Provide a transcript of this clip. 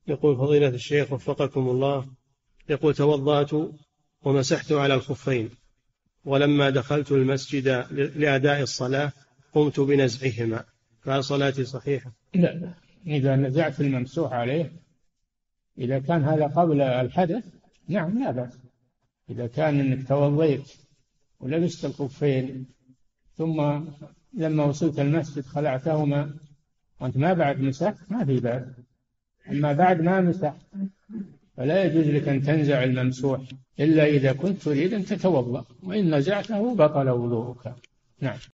يقول فضيلة الشيخ وفقكم الله، يقول توضأت ومسحت على الخفين، ولما دخلت المسجد لأداء الصلاة قمت بنزعهما، فهل صلاتي صحيحة؟ لا، إذا نزعت الممسوح عليه، إذا كان هذا قبل الحدث نعم لا بأس. إذا كان أنك توضيت ولبست الخفين ثم لما وصلت المسجد خلعتهما وأنت ما بعد مسحت ما في بأس. أما بعد ما مسحت فلا يجوز لك أن تنزع الممسوح إلا إذا كنت تريد أن تتوضأ، وإن نزعته بطل وضوءك. نعم.